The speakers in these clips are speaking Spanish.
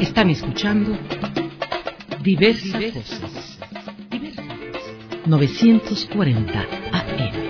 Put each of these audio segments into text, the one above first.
Están escuchando Diversas Voces. 940 AM.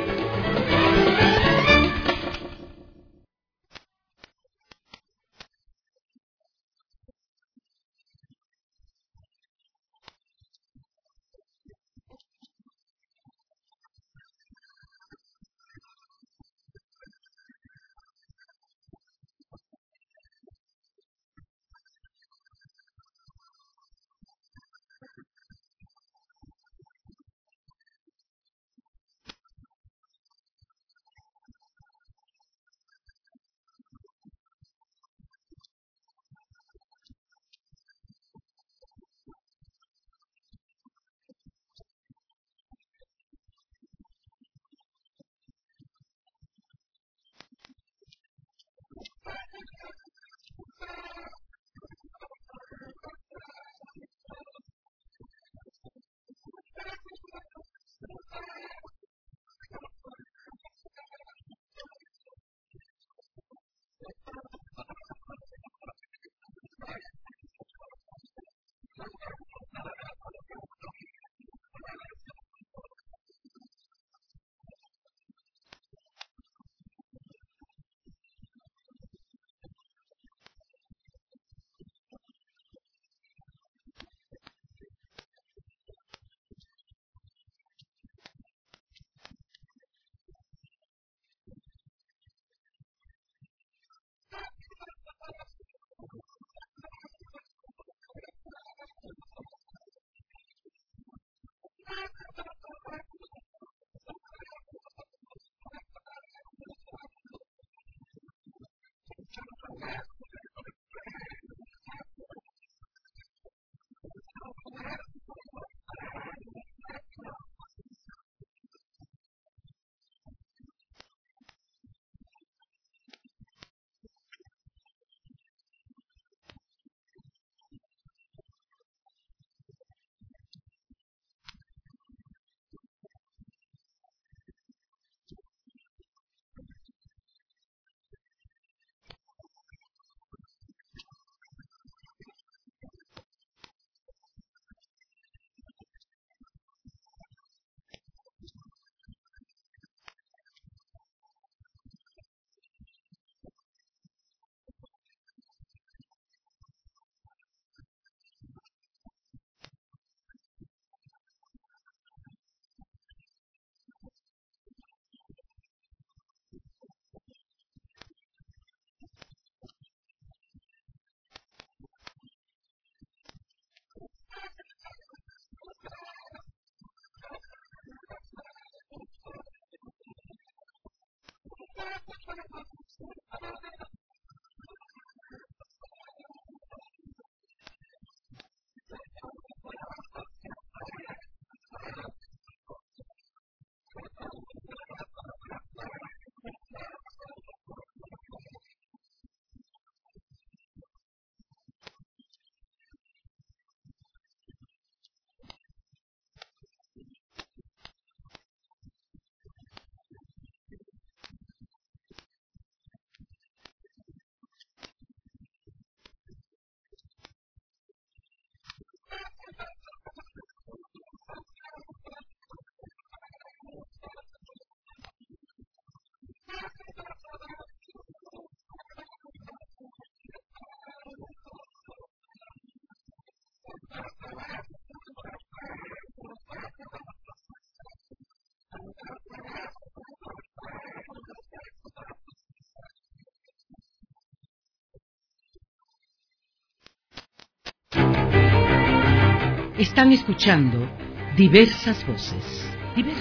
Están escuchando Diversas Voces.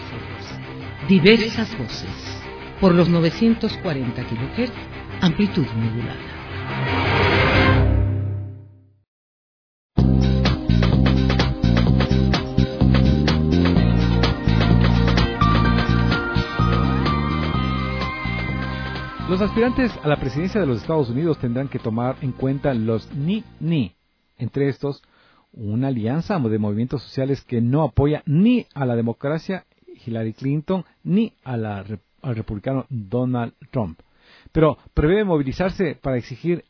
Diversas Voces. Por los 940 kHz, amplitud modulada. Los aspirantes a la presidencia de los Estados Unidos tendrán que tomar en cuenta los ni. Entre estos, una alianza de movimientos sociales que no apoya ni a la democracia Hillary Clinton ni al republicano Donald Trump, pero prevé movilizarse para exigir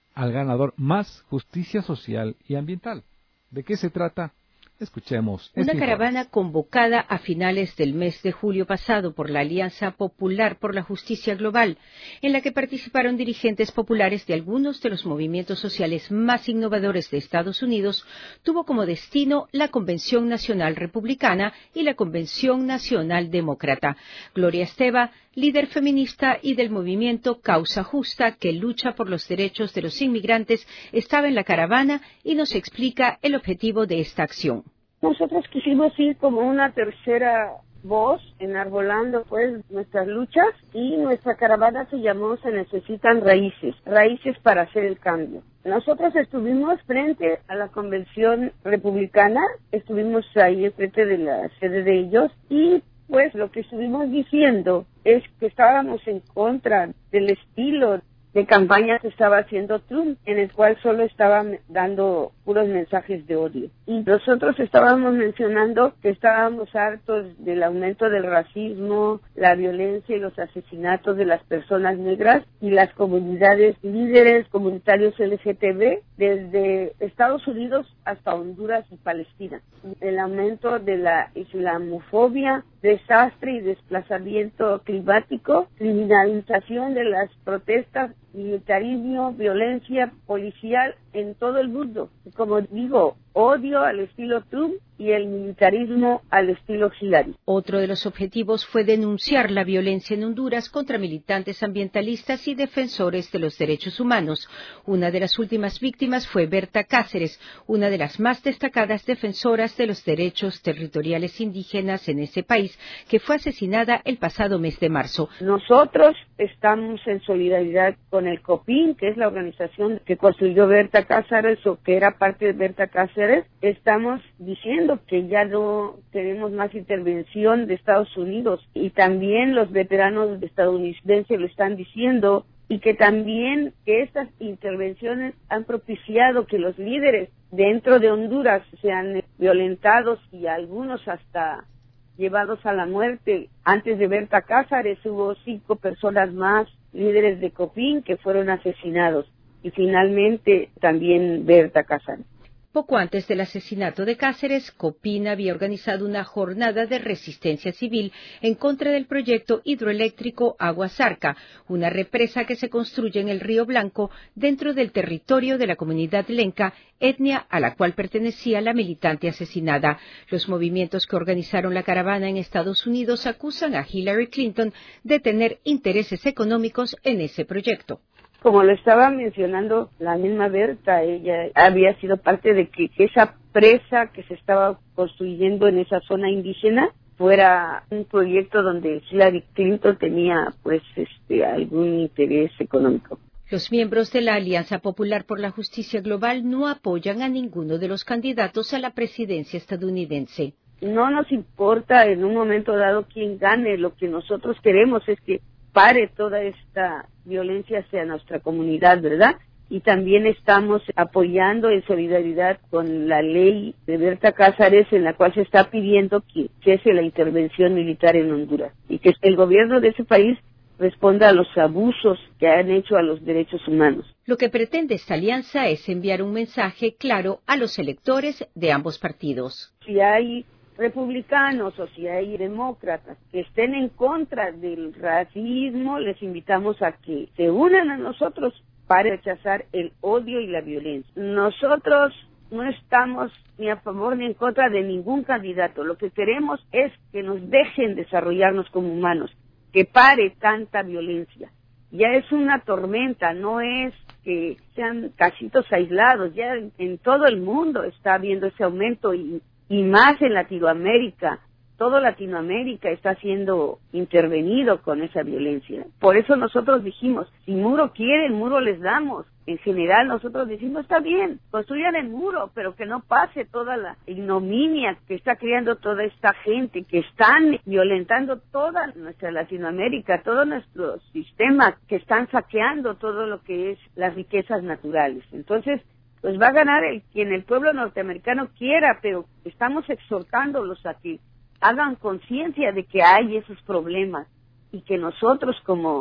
al ganador más justicia social y ambiental. ¿De qué se trata? Escuchemos. Una caravana convocada a finales del mes de julio pasado por la Alianza Popular por la Justicia Global, en la que participaron dirigentes populares de algunos de los movimientos sociales más innovadores de Estados Unidos, tuvo como destino la Convención Nacional Republicana y la Convención Nacional Demócrata. Gloria Esteva, líder feminista y del movimiento Causa Justa, que lucha por los derechos de los inmigrantes, estaba en la caravana y nos explica el objetivo de esta acción. Nosotros quisimos ir como una tercera voz, enarbolando pues nuestras luchas, y nuestra caravana se llamó Se Necesitan Raíces, raíces para hacer el cambio. Nosotros estuvimos frente a la Convención Republicana, estuvimos ahí frente de la sede de ellos, y pues lo que estuvimos diciendo es que estábamos en contra del estilo de campaña que estaba haciendo Trump, en el cual solo estaban dando puros mensajes de odio. Y nosotros estábamos mencionando que estábamos hartos del aumento del racismo, la violencia y los asesinatos de las personas negras y las comunidades líderes comunitarios LGTB, desde Estados Unidos hasta Honduras y Palestina. El aumento de la islamofobia, desastre y desplazamiento climático, criminalización de las protestas, militarismo, violencia policial en todo el mundo. Como digo, odio al estilo Trump y el militarismo al estilo Hillary. Otro de los objetivos fue denunciar la violencia en Honduras contra militantes ambientalistas y defensores de los derechos humanos. Una de las últimas víctimas fue Berta Cáceres, una de las más destacadas defensoras de los derechos territoriales indígenas en ese país, que fue asesinada el pasado mes de marzo. Nosotros estamos en solidaridad con el COPIN, que es la organización que construyó Berta Cáceres, o que era parte de Berta Cáceres. Estamos diciendo que ya no tenemos más intervención de Estados Unidos, y también los veteranos estadounidenses lo están diciendo, y que también que estas intervenciones han propiciado que los líderes dentro de Honduras sean violentados y algunos hasta llevados a la muerte. Antes de Berta Cáceres hubo 5 personas más, líderes de COPIN, que fueron asesinados, y finalmente también Berta Cáceres. Poco antes del asesinato de Cáceres, COPIN había organizado una jornada de resistencia civil en contra del proyecto hidroeléctrico Agua Zarca, una represa que se construye en el Río Blanco dentro del territorio de la comunidad lenca, etnia a la cual pertenecía la militante asesinada. Los movimientos que organizaron la caravana en Estados Unidos acusan a Hillary Clinton de tener intereses económicos en ese proyecto. Como lo estaba mencionando la misma Berta, ella había sido parte de que esa presa que se estaba construyendo en esa zona indígena fuera un proyecto donde Hillary Clinton tenía pues algún interés económico. Los miembros de la Alianza Popular por la Justicia Global no apoyan a ninguno de los candidatos a la presidencia estadounidense. No nos importa en un momento dado quién gane, lo que nosotros queremos es que pare toda esta violencia hacia nuestra comunidad, ¿verdad? Y también estamos apoyando en solidaridad con la ley de Berta Cáceres, en la cual se está pidiendo que cese la intervención militar en Honduras y que el gobierno de ese país responda a los abusos que han hecho a los derechos humanos. Lo que pretende esta alianza es enviar un mensaje claro a los electores de ambos partidos. Si hay republicanos o si hay demócratas que estén en contra del racismo, les invitamos a que se unan a nosotros para rechazar el odio y la violencia. Nosotros no estamos ni a favor ni en contra de ningún candidato. Lo que queremos es que nos dejen desarrollarnos como humanos, que pare tanta violencia. Ya es una tormenta, no es que sean casitos aislados, ya en todo el mundo está habiendo ese aumento y más en Latinoamérica. Todo Latinoamérica está siendo intervenido con esa violencia. Por eso nosotros dijimos, si muro quieren, muro les damos. En general nosotros decimos, está bien, construyan el muro, pero que no pase toda la ignominia que está creando toda esta gente, que están violentando toda nuestra Latinoamérica, todo nuestro sistema, que están saqueando todo lo que es las riquezas naturales. Entonces, pues va a ganar quien el pueblo norteamericano quiera, pero estamos exhortándolos a que hagan conciencia de que hay esos problemas y que nosotros como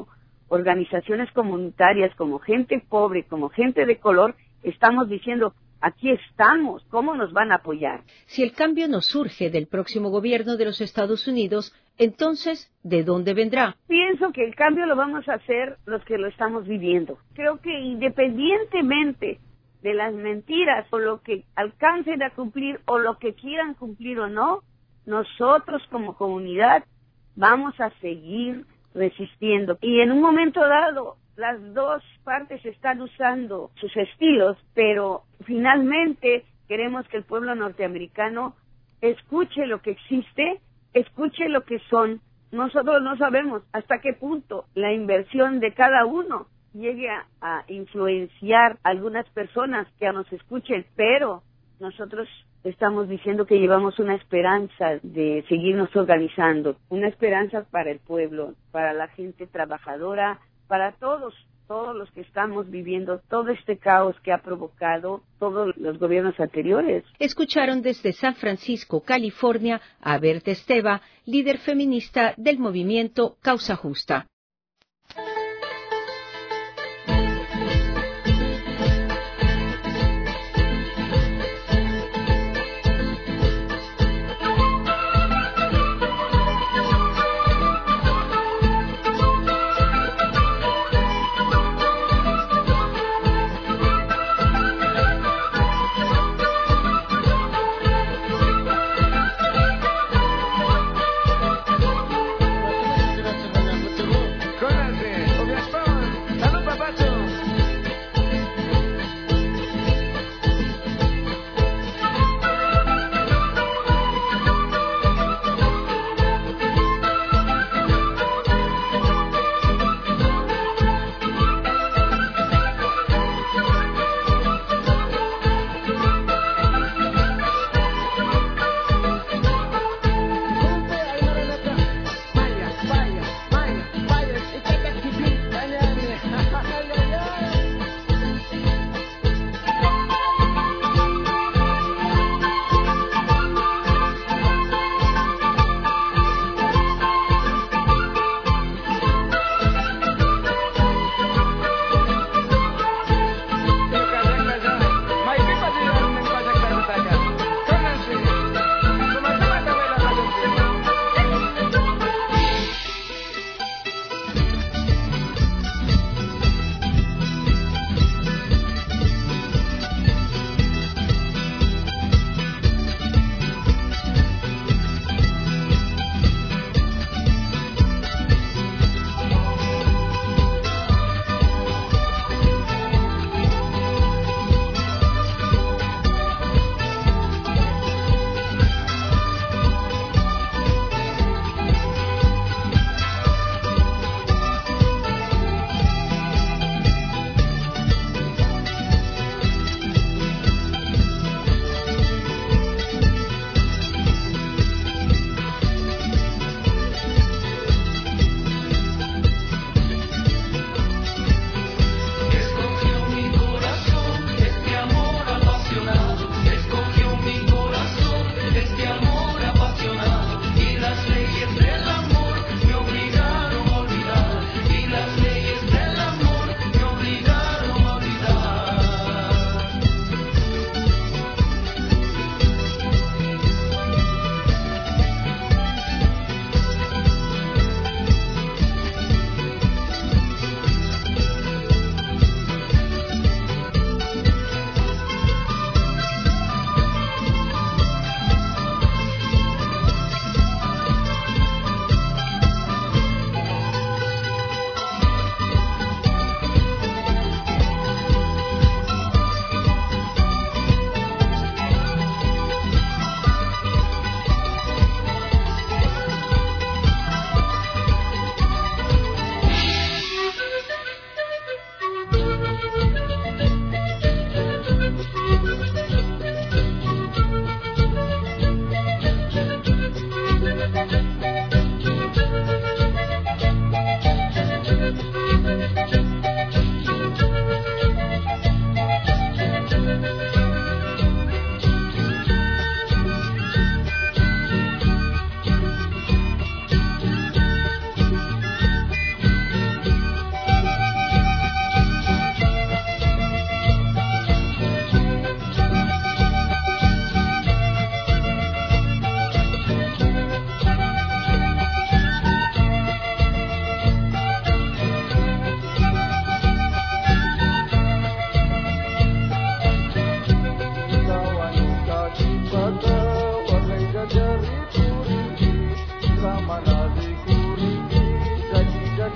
organizaciones comunitarias, como gente pobre, como gente de color, estamos diciendo, aquí estamos, ¿cómo nos van a apoyar? Si el cambio no surge del próximo gobierno de los Estados Unidos, entonces, ¿de dónde vendrá? Pienso que el cambio lo vamos a hacer los que lo estamos viviendo. Creo que independientemente de las mentiras o lo que alcancen a cumplir o lo que quieran cumplir o no, nosotros como comunidad vamos a seguir resistiendo. Y en un momento dado, las dos partes están usando sus estilos, pero finalmente queremos que el pueblo norteamericano escuche lo que existe, escuche lo que son. Nosotros no sabemos hasta qué punto la inversión de cada uno llegue a influenciar a algunas personas que nos escuchen, pero nosotros estamos diciendo que llevamos una esperanza de seguirnos organizando, una esperanza para el pueblo, para la gente trabajadora, para todos los que estamos viviendo todo este caos que ha provocado todos los gobiernos anteriores. Escucharon desde San Francisco, California, a Berta Esteva, líder feminista del movimiento Causa Justa.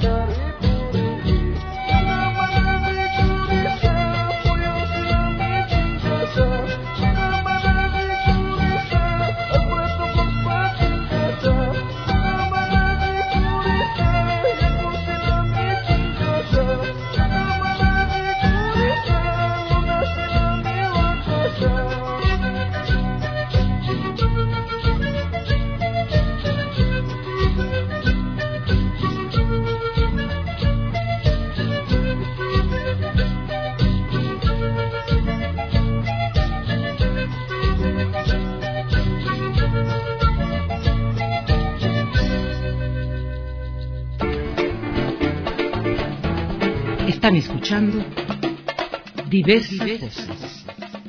Están escuchando Diversas Voces.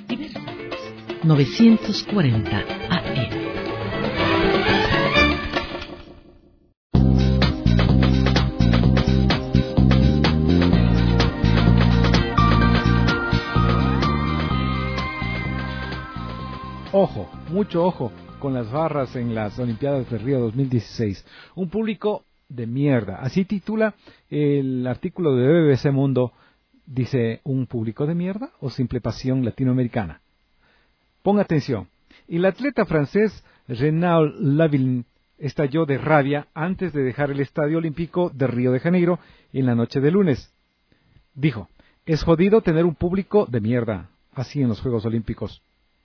940 AM. Ojo, mucho ojo con las barras en las Olimpiadas de Río 2016. Un público de mierda. Así titula el artículo de BBC Mundo. Dice, ¿un público de mierda o simple pasión latinoamericana? Ponga atención. El atleta francés Renaud Lavillenie estalló de rabia antes de dejar el Estadio Olímpico de Río de Janeiro en la noche de lunes. Dijo, es jodido tener un público de mierda así en los Juegos Olímpicos.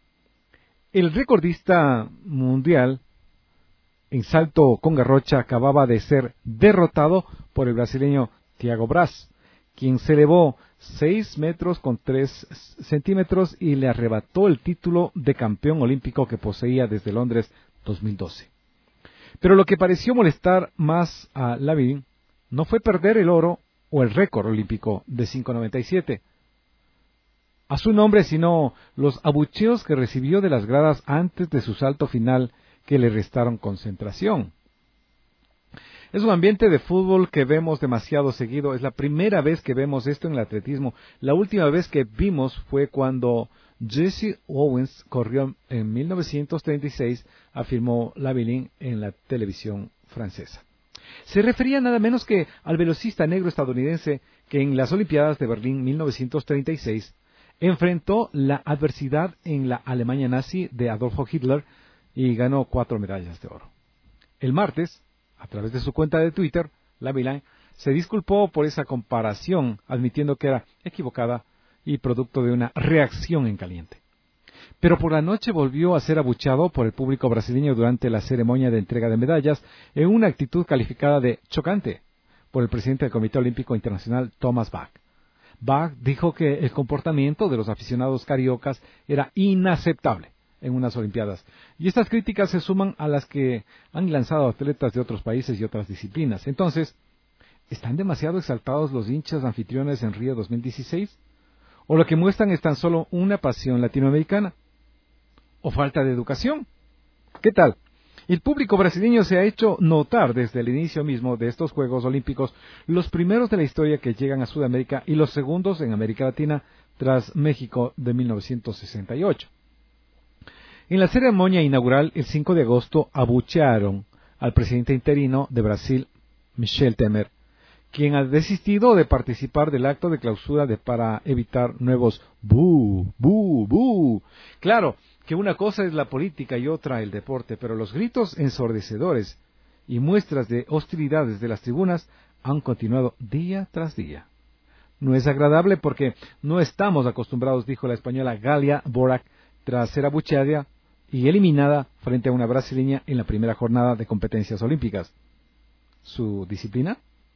El recordista mundial en salto con garrocha acababa de ser derrotado por el brasileño Thiago Braz, quien se elevó 6 metros con 3 centímetros y le arrebató el título de campeón olímpico que poseía desde Londres 2012. Pero lo que pareció molestar más a Lavillenie no fue perder el oro o el récord olímpico de 5.97 a su nombre, sino los abucheos que recibió de las gradas antes de su salto final que le restaron concentración. Es un ambiente de fútbol que vemos demasiado seguido. Es la primera vez que vemos esto en el atletismo. La última vez que vimos fue cuando Jesse Owens corrió en 1936, afirmó Lavillenie en la televisión francesa. Se refería nada menos que al velocista negro estadounidense que en las Olimpiadas de Berlín 1936 enfrentó la adversidad en la Alemania nazi de Adolfo Hitler y ganó 4 medallas de oro. El martes, a través de su cuenta de Twitter, Lavillenie se disculpó por esa comparación, admitiendo que era equivocada y producto de una reacción en caliente. Pero por la noche volvió a ser abucheado por el público brasileño durante la ceremonia de entrega de medallas en una actitud calificada de chocante por el presidente del Comité Olímpico Internacional, Thomas Bach. Bach dijo que el comportamiento de los aficionados cariocas era inaceptable en unas Olimpiadas. Y estas críticas se suman a las que han lanzado atletas de otros países y otras disciplinas. Entonces, ¿están demasiado exaltados los hinchas anfitriones en Río 2016? ¿O lo que muestran es tan solo una pasión latinoamericana? ¿O falta de educación? ¿Qué tal? El público brasileño se ha hecho notar desde el inicio mismo de estos Juegos Olímpicos, los primeros de la historia que llegan a Sudamérica y los segundos en América Latina tras México de 1968. En la ceremonia inaugural, el 5 de agosto, abuchearon al presidente interino de Brasil, Michel Temer, quien ha desistido de participar del acto de clausura para evitar nuevos ¡bú, bú, bú! Claro que una cosa es la política y otra el deporte, pero los gritos ensordecedores y muestras de hostilidad desde las tribunas han continuado día tras día. No es agradable porque no estamos acostumbrados, dijo la española Galia Borac, tras ser abucheada y eliminada frente a una brasileña en la primera jornada de competencias olímpicas. ¿Su disciplina?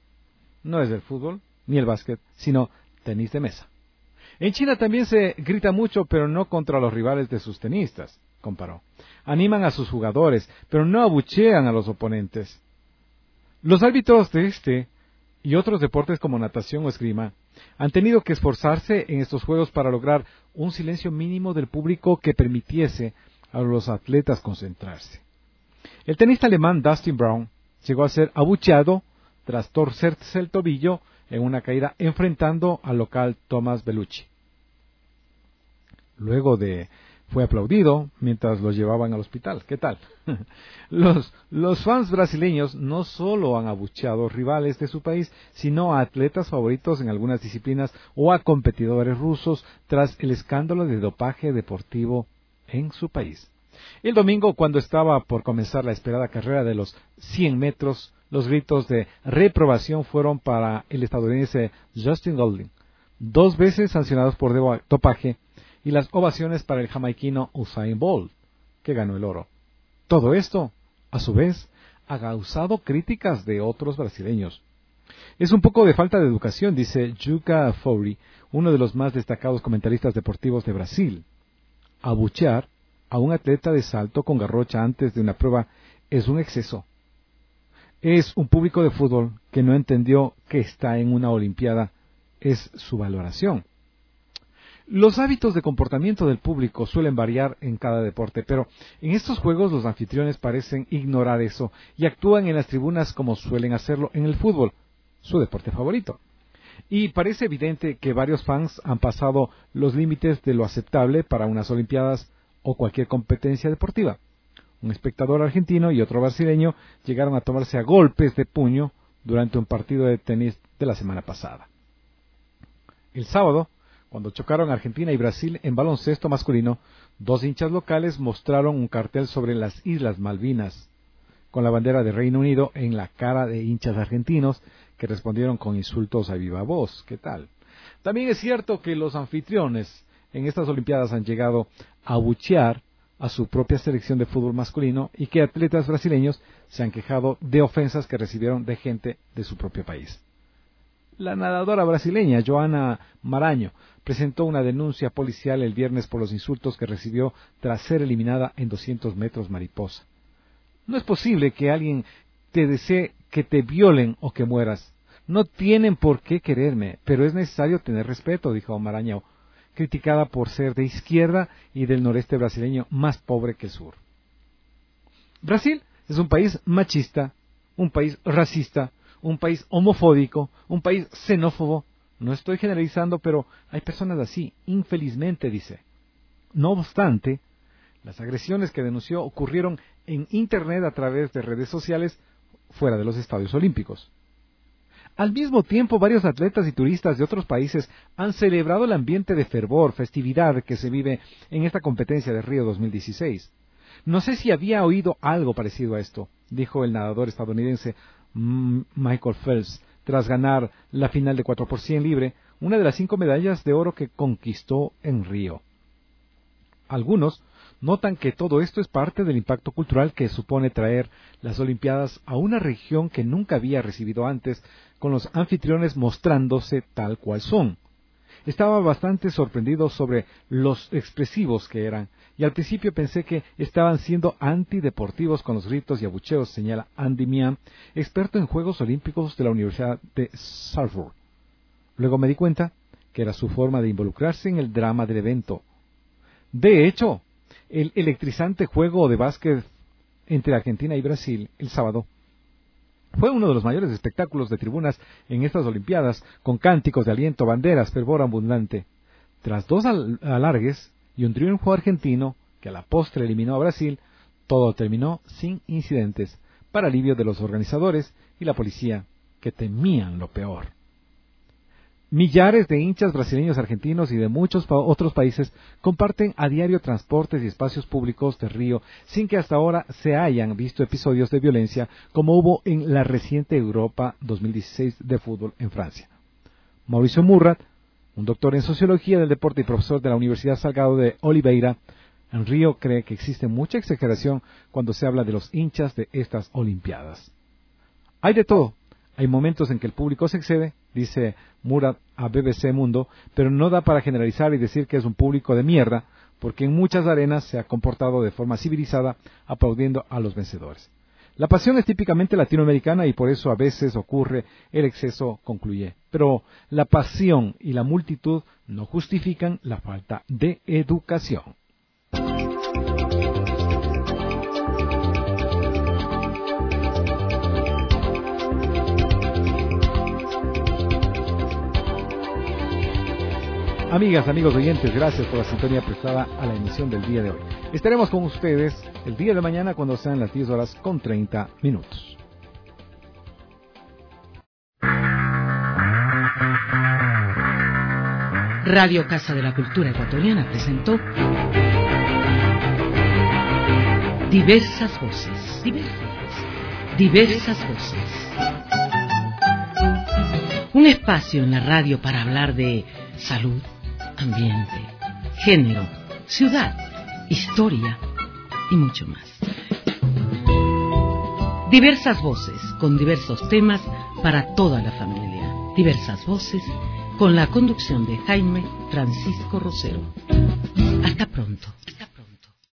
No es el fútbol ni el básquet, sino tenis de mesa. En China también se grita mucho, pero no contra los rivales de sus tenistas, comparó. Animan a sus jugadores, pero no abuchean a los oponentes. Los árbitros de este y otros deportes como natación o esgrima han tenido que esforzarse en estos juegos para lograr un silencio mínimo del público que permitiese a los atletas concentrarse. El tenista alemán Dustin Brown llegó a ser abucheado tras torcerse el tobillo en una caída enfrentando al local Thomas Bellucci. Luego de fue aplaudido mientras lo llevaban al hospital. ¿Qué tal? Los fans brasileños no solo han abucheado rivales de su país, sino a atletas favoritos en algunas disciplinas o a competidores rusos tras el escándalo de dopaje deportivo en su país. El domingo, cuando estaba por comenzar la esperada carrera de los 100 metros, los gritos de reprobación fueron para el estadounidense Justin Gatlin, 2 veces sancionados por dopaje, y las ovaciones para el jamaiquino Usain Bolt, que ganó el oro. Todo esto, a su vez, ha causado críticas de otros brasileños. Es un poco de falta de educación, dice Juca Fourie, uno de los más destacados comentaristas deportivos de Brasil. Abuchear a un atleta de salto con garrocha antes de una prueba es un exceso. Es un público de fútbol que no entendió que está en una olimpiada, es su valoración. Los hábitos de comportamiento del público suelen variar en cada deporte, pero en estos juegos los anfitriones parecen ignorar eso y actúan en las tribunas como suelen hacerlo en el fútbol, su deporte favorito. Y parece evidente que varios fans han pasado los límites de lo aceptable para unas olimpiadas o cualquier competencia deportiva. Un espectador argentino y otro brasileño llegaron a tomarse a golpes de puño durante un partido de tenis de la semana pasada. El sábado, cuando chocaron Argentina y Brasil en baloncesto masculino, 2 hinchas locales mostraron un cartel sobre las Islas Malvinas, con la bandera de Reino Unido en la cara de hinchas argentinos que respondieron con insultos a viva voz. ¿Qué tal? También es cierto que los anfitriones en estas Olimpiadas han llegado a abuchear a su propia selección de fútbol masculino y que atletas brasileños se han quejado de ofensas que recibieron de gente de su propio país. La nadadora brasileña Joana Maranhão presentó una denuncia policial el viernes por los insultos que recibió tras ser eliminada en 200 metros mariposa. No es posible que alguien te desee que te violen o que mueras. No tienen por qué quererme, pero es necesario tener respeto, dijo Maranhão, criticada por ser de izquierda y del noreste brasileño más pobre que el sur. Brasil es un país machista, un país racista, un país homofóbico, un país xenófobo. No estoy generalizando, pero hay personas así, infelizmente, dice. No obstante, las agresiones que denunció ocurrieron en Internet a través de redes sociales fuera de los estadios olímpicos. Al mismo tiempo, varios atletas y turistas de otros países han celebrado el ambiente de fervor, festividad que se vive en esta competencia de Río 2016. No sé si había oído algo parecido a esto, dijo el nadador estadounidense Michael Phelps, tras ganar la final de 4x100 libre, una de las 5 medallas de oro que conquistó en Río. Algunos notan que todo esto es parte del impacto cultural que supone traer las Olimpiadas a una región que nunca había recibido antes, con los anfitriones mostrándose tal cual son. Estaba bastante sorprendido sobre los expresivos que eran, y al principio pensé que estaban siendo antideportivos con los gritos y abucheos, señala Andy Mian, experto en Juegos Olímpicos de la Universidad de Salford. Luego me di cuenta que era su forma de involucrarse en el drama del evento. De hecho, el electrizante juego de básquet entre Argentina y Brasil el sábado fue uno de los mayores espectáculos de tribunas en estas Olimpiadas, con cánticos de aliento, banderas, fervor abundante. Tras 2 alargues y un triunfo argentino, que a la postre eliminó a Brasil, todo terminó sin incidentes, para alivio de los organizadores y la policía, que temían lo peor. Millares de hinchas brasileños, argentinos y de muchos otros países comparten a diario transportes y espacios públicos de Río sin que hasta ahora se hayan visto episodios de violencia como hubo en la reciente Europa 2016 de fútbol en Francia. Mauricio Murrat, un doctor en sociología del deporte y profesor de la Universidad Salgado de Oliveira, en Río, cree que existe mucha exageración cuando se habla de los hinchas de estas Olimpiadas. Hay de todo. Hay momentos en que el público se excede, dice Murad a BBC Mundo, pero no da para generalizar y decir que es un público de mierda, porque en muchas arenas se ha comportado de forma civilizada, aplaudiendo a los vencedores. La pasión es típicamente latinoamericana y por eso a veces ocurre el exceso, concluye. Pero la pasión y la multitud no justifican la falta de educación. Amigas, amigos oyentes, gracias por la sintonía prestada a la emisión del día de hoy. Estaremos con ustedes el día de mañana cuando sean las 10:30. Radio Casa de la Cultura Ecuatoriana presentó Diversas Voces. Diversas Voces. Un espacio en la radio para hablar de salud, ambiente, género, ciudad, historia y mucho más. Diversas voces con diversos temas para toda la familia. Diversas voces con la conducción de Jaime Francisco Rosero. Hasta pronto.